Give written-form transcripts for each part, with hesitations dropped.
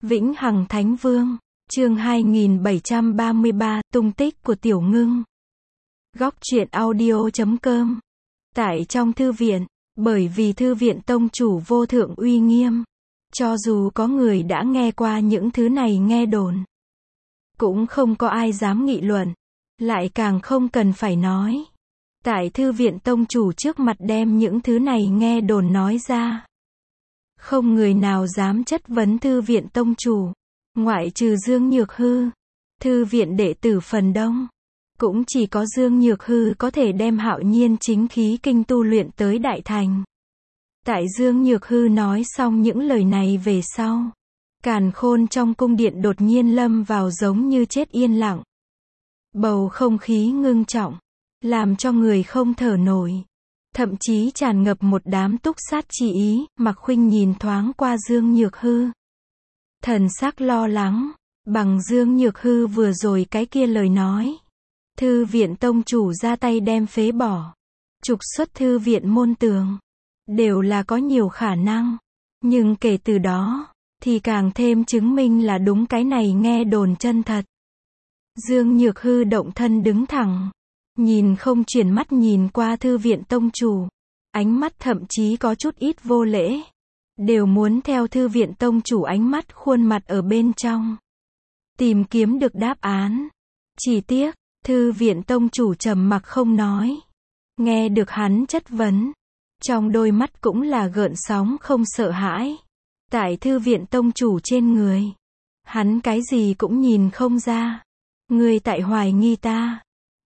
Vĩnh Hằng Thánh Vương, chương 2733, tung tích của Tiểu Ngưng. Góc truyện audio.com. Tại trong thư viện, bởi vì thư viện tông chủ vô thượng uy nghiêm, cho dù có người đã nghe qua những thứ này nghe đồn, cũng không có ai dám nghị luận, lại càng không cần phải nói. Tại thư viện tông chủ trước mặt đem những thứ này nghe đồn nói ra, không người nào dám chất vấn thư viện tông chủ, ngoại trừ Dương Nhược Hư. Thư viện đệ tử phần đông, cũng chỉ có Dương Nhược Hư có thể đem Hạo Nhiên chính khí kinh tu luyện tới đại thành. Tại Dương Nhược Hư nói xong những lời này về sau, càn khôn trong cung điện đột nhiên lâm vào giống như chết yên lặng. Bầu không khí ngưng trọng, làm cho người không thở nổi. Thậm chí tràn ngập một đám túc sát chi ý. Mạc Khuynh nhìn thoáng qua Dương Nhược Hư, thần sắc lo lắng, bằng Dương Nhược Hư vừa rồi cái kia lời nói. Thư viện tông chủ ra tay đem phế bỏ, trục xuất thư viện môn tường, đều là có nhiều khả năng. Nhưng kể từ đó, thì càng thêm chứng minh là đúng cái này nghe đồn chân thật. Dương Nhược Hư động thân đứng thẳng, nhìn không chuyển mắt nhìn qua thư viện tông chủ, ánh mắt thậm chí có chút ít vô lễ, đều muốn theo thư viện tông chủ ánh mắt khuôn mặt ở bên trong, tìm kiếm được đáp án. Chỉ tiếc, thư viện tông chủ trầm mặc không nói. Nghe được hắn chất vấn, trong đôi mắt cũng là gợn sóng không sợ hãi. Tại thư viện tông chủ trên người, hắn cái gì cũng nhìn không ra. Ngươi tại hoài nghi ta?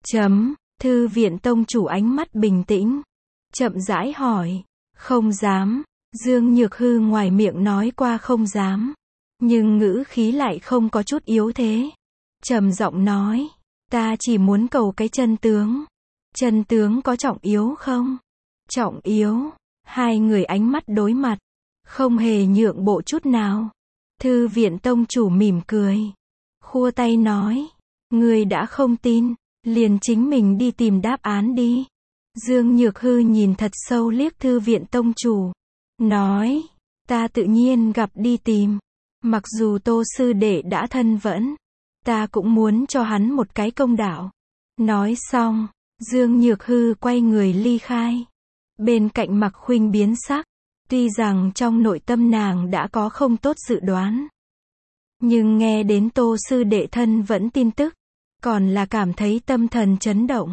Thư viện tông chủ ánh mắt bình tĩnh, chậm rãi hỏi. Không dám. Dương Nhược Hư ngoài miệng nói qua không dám, nhưng ngữ khí lại không có chút yếu thế. Trầm giọng nói, ta chỉ muốn cầu cái chân tướng. Chân tướng có trọng yếu không? Trọng yếu. Hai người ánh mắt đối mặt, không hề nhượng bộ chút nào. Thư viện tông chủ mỉm cười, khua tay nói, ngươi đã không tin, liền chính mình đi tìm đáp án đi. Dương Nhược Hư nhìn thật sâu liếc thư viện tông chủ, nói, ta tự nhiên gặp đi tìm. Mặc dù Tô sư đệ đã thân vẫn, ta cũng muốn cho hắn một cái công đạo. Nói xong, Dương Nhược Hư quay người ly khai. Bên cạnh Mạc Khuynh biến sắc, tuy rằng trong nội tâm nàng đã có không tốt dự đoán, nhưng nghe đến Tô sư đệ thân vẫn tin tức, còn là cảm thấy tâm thần chấn động.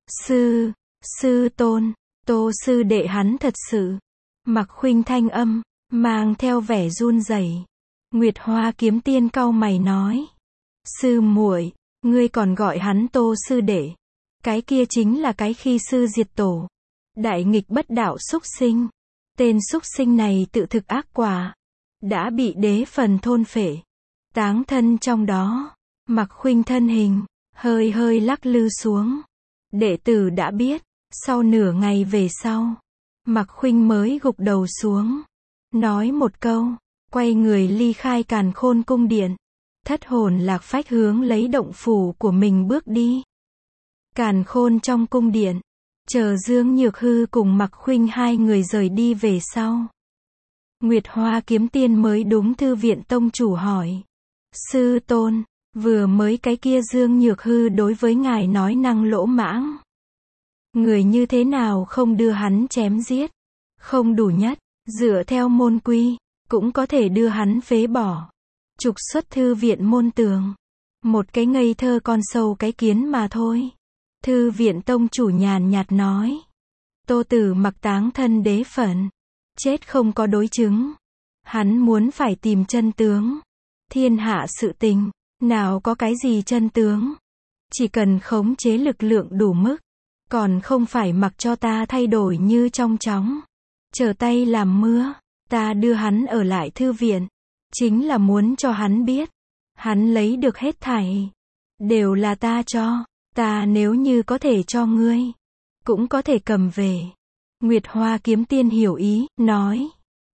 Sư tôn, Tô sư đệ hắn thật sự. Mạc Khuynh thanh âm mang theo vẻ run rẩy. Nguyệt Hoa kiếm tiên cau mày nói, sư muội, ngươi còn gọi hắn Tô sư đệ, cái kia chính là cái khi sư diệt tổ, đại nghịch bất đạo xúc sinh. Tên xúc sinh này tự thực ác quả, đã bị đế phần thôn phệ, táng thân trong đó. Mạc Khuynh thân hình hơi hơi lắc lư xuống. Đệ tử đã biết. Sau nửa ngày về sau, Mạc Khuynh mới gục đầu xuống, nói một câu, quay người ly khai càn khôn cung điện, thất hồn lạc phách hướng lấy động phủ của mình bước đi. Càn khôn trong cung điện, chờ Dương Nhược Hư cùng Mạc Khuynh hai người rời đi về sau, Nguyệt Hoa kiếm tiên mới đúng thư viện tông chủ hỏi, sư tôn, vừa mới cái kia Dương Nhược Hư đối với ngài nói năng lỗ mãng, người như thế nào không đưa hắn chém giết? Không đủ nhất, dựa theo môn quy, cũng có thể đưa hắn phế bỏ, trục xuất thư viện môn tường. Một cái ngây thơ con sâu cái kiến mà thôi. Thư viện tông chủ nhàn nhạt nói, Tô Tử Mặc táng thân đế phận, chết không có đối chứng. Hắn muốn phải tìm chân tướng. Thiên hạ sự tình, nào có cái gì chân tướng? Chỉ cần khống chế lực lượng đủ mức, còn không phải mặc cho ta thay đổi như trong chóng, trở tay làm mưa. Ta đưa hắn ở lại thư viện, chính là muốn cho hắn biết, hắn lấy được hết thảy, đều là ta cho. Ta nếu như có thể cho ngươi, cũng có thể cầm về. Nguyệt Hoa kiếm tiên hiểu ý, nói,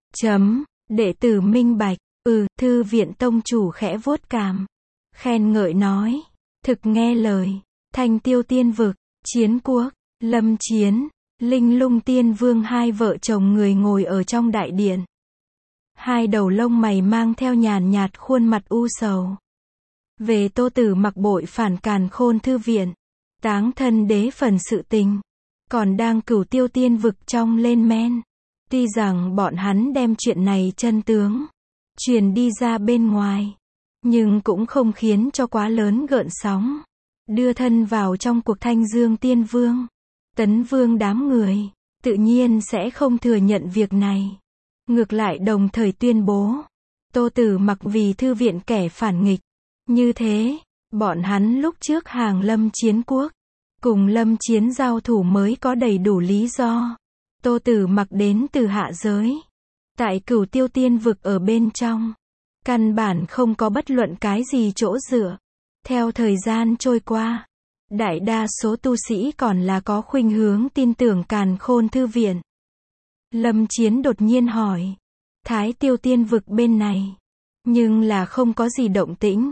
đệ tử minh bạch. Thư viện tông chủ khẽ vuốt cằm, khen ngợi nói, thực nghe lời. Thanh Tiêu tiên vực, Chiến Quốc, Lâm Chiến, Linh Lung tiên vương hai vợ chồng người ngồi ở trong đại điện. Hai đầu lông mày mang theo nhàn nhạt khuôn mặt u sầu. Về Tô Tử Mặc bội phản Càn Khôn thư viện, táng thân đế phần sự tình, còn đang Cửu Tiêu Tiên vực trong lên men. Tuy rằng bọn hắn đem chuyện này chân tướng truyền đi ra bên ngoài, nhưng cũng không khiến cho quá lớn gợn sóng. Đưa thân vào trong cuộc Thanh Dương Tiên Vương, Tấn Vương đám người, tự nhiên sẽ không thừa nhận việc này. Ngược lại đồng thời tuyên bố, Tô Tử Mặc vì thư viện kẻ phản nghịch. Như thế, bọn hắn lúc trước hàng Lâm Chiến Quốc, cùng Lâm Chiến giao thủ mới có đầy đủ lý do. Tô Tử Mặc đến từ hạ giới, tại Cửu Tiêu Tiên vực ở bên trong, căn bản không có bất luận cái gì chỗ dựa. Theo thời gian trôi qua, đại đa số tu sĩ còn là có khuynh hướng tin tưởng Càn Khôn thư viện. Lâm Chiến đột nhiên hỏi, Thái Tiêu Tiên vực bên này, nhưng là không có gì động tĩnh.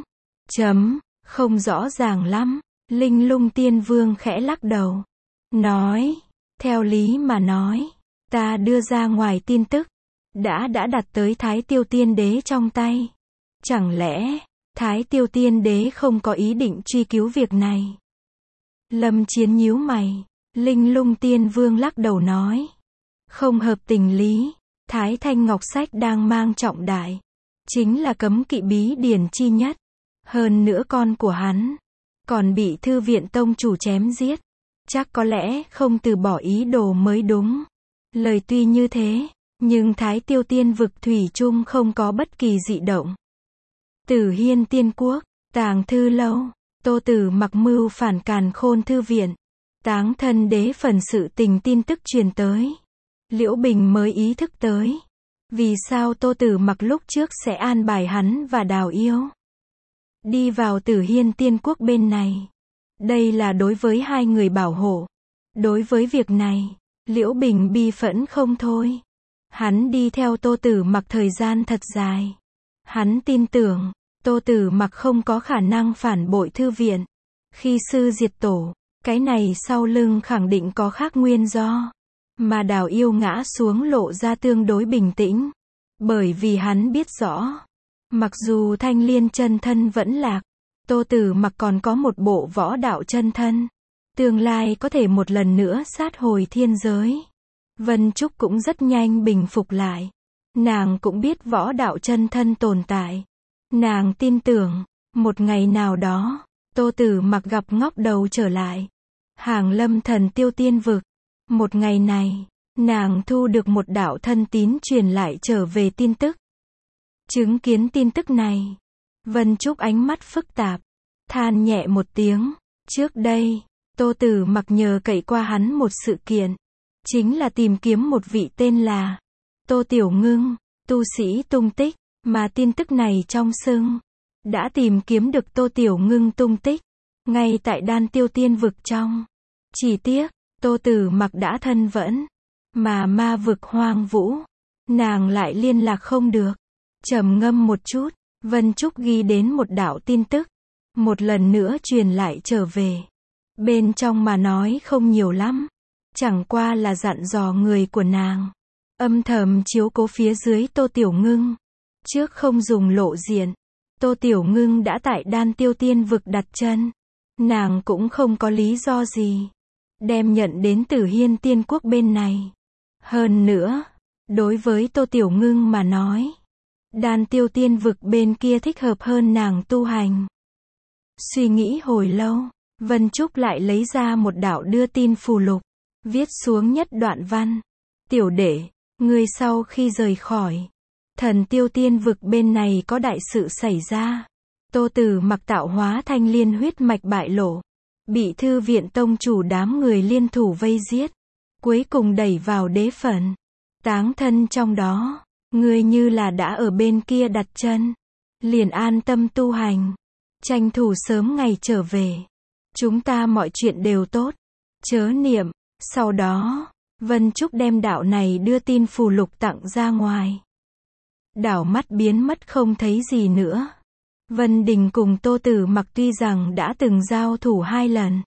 Không rõ ràng lắm. Linh Lung Tiên Vương khẽ lắc đầu, nói, theo lý mà nói, ta đưa ra ngoài tin tức, đã đặt tới Thái Tiêu Tiên Đế trong tay. Chẳng lẽ, Thái Tiêu Tiên Đế không có ý định truy cứu việc này? Lâm Chiến nhíu mày. Linh Lung Tiên Vương lắc đầu nói, không hợp tình lý. Thái Thanh Ngọc Sách đang mang trọng đại, chính là cấm kỵ bí điển chi nhất. Hơn nữa con của hắn còn bị thư viện tông chủ chém giết, chắc có lẽ không từ bỏ ý đồ mới đúng. Lời tuy như thế, nhưng Thái Tiêu Tiên vực thủy chung không có bất kỳ dị động. Tử Hiên Tiên Quốc, Tàng Thư Lâu, Tô Tử Mặc mưu phản Càn Khôn thư viện, táng thân đế phần sự tình tin tức truyền tới. Liễu Bình mới ý thức tới, vì sao Tô Tử Mặc lúc trước sẽ an bài hắn và Đào Yêu đi vào Tử Hiên Tiên Quốc bên này. Đây là đối với hai người bảo hộ. Đối với việc này, Liễu Bình bi phẫn không thôi. Hắn đi theo Tô Tử Mặc thời gian thật dài. Hắn tin tưởng, Tô Tử Mặc không có khả năng phản bội thư viện. Khi sư diệt tổ, cái này sau lưng khẳng định có khác nguyên do. Mà Đào Yêu ngã xuống lộ ra tương đối bình tĩnh. Bởi vì hắn biết rõ, mặc dù Thanh Liên chân thân vẫn lạc, Tô Tử Mặc còn có một bộ võ đạo chân thân. Tương lai có thể một lần nữa sát hồi thiên giới. Vân Trúc cũng rất nhanh bình phục lại. Nàng cũng biết võ đạo chân thân tồn tại. Nàng tin tưởng, một ngày nào đó, Tô Tử Mặc gặp ngóc đầu trở lại. Hàng Lâm Thần Tiêu Tiên vực. Một ngày này, nàng thu được một đạo thân tín truyền lại trở về tin tức. Chứng kiến tin tức này, Vân Trúc ánh mắt phức tạp, than nhẹ một tiếng. Trước đây, Tô Tử Mặc nhờ cậy qua hắn một sự kiện, chính là tìm kiếm một vị tên là Tô Tiểu Ngưng, tu sĩ tung tích, mà tin tức này trong sưng, đã tìm kiếm được Tô Tiểu Ngưng tung tích, ngay tại Đan Tiêu Tiên vực trong. Chỉ tiếc, Tô Tử Mặc đã thân vẫn, mà ma vực hoang vũ, nàng lại liên lạc không được. Trầm ngâm một chút, Vân Trúc ghi đến một đạo tin tức, một lần nữa truyền lại trở về. Bên trong mà nói không nhiều lắm, chẳng qua là dặn dò người của nàng, âm thầm chiếu cố phía dưới Tô Tiểu Ngưng. Trước không dùng lộ diện, Tô Tiểu Ngưng đã tại Đan Tiêu Tiên vực đặt chân, nàng cũng không có lý do gì đem nhận đến Tử Hiên Tiên Quốc bên này. Hơn nữa, đối với Tô Tiểu Ngưng mà nói, Đan Tiêu Tiên vực bên kia thích hợp hơn nàng tu hành. Suy nghĩ hồi lâu, Vân Trúc lại lấy ra một đạo đưa tin phù lục, viết xuống nhất đoạn văn. Tiểu đệ, ngươi sau khi rời khỏi Thần Tiêu Tiên vực bên này có đại sự xảy ra. Tô Tử Mặc tạo hóa Thanh Liên huyết mạch bại lộ, bị thư viện tông chủ đám người liên thủ vây giết, cuối cùng đẩy vào đế phận, táng thân trong đó. Ngươi như là đã ở bên kia đặt chân, liền an tâm tu hành, tranh thủ sớm ngày trở về. Chúng ta mọi chuyện đều tốt, chớ niệm. Sau đó, Vân Trúc đem đạo này đưa tin phù lục tặng ra ngoài. Đảo mắt biến mất không thấy gì nữa. Vân Đình cùng Tô Tử Mặc tuy rằng đã từng giao thủ 2 lần,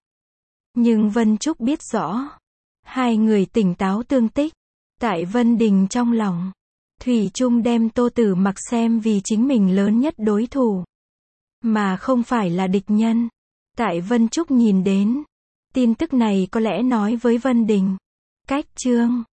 nhưng Vân Trúc biết rõ, hai người tỉnh táo tương tích. Tại Vân Đình trong lòng, Thủy chung đem Tô Tử Mặc xem vì chính mình lớn nhất đối thủ, mà không phải là địch nhân. Tại Vân Trúc nhìn đến tin tức này có lẽ nói với Vân Đình, cách chương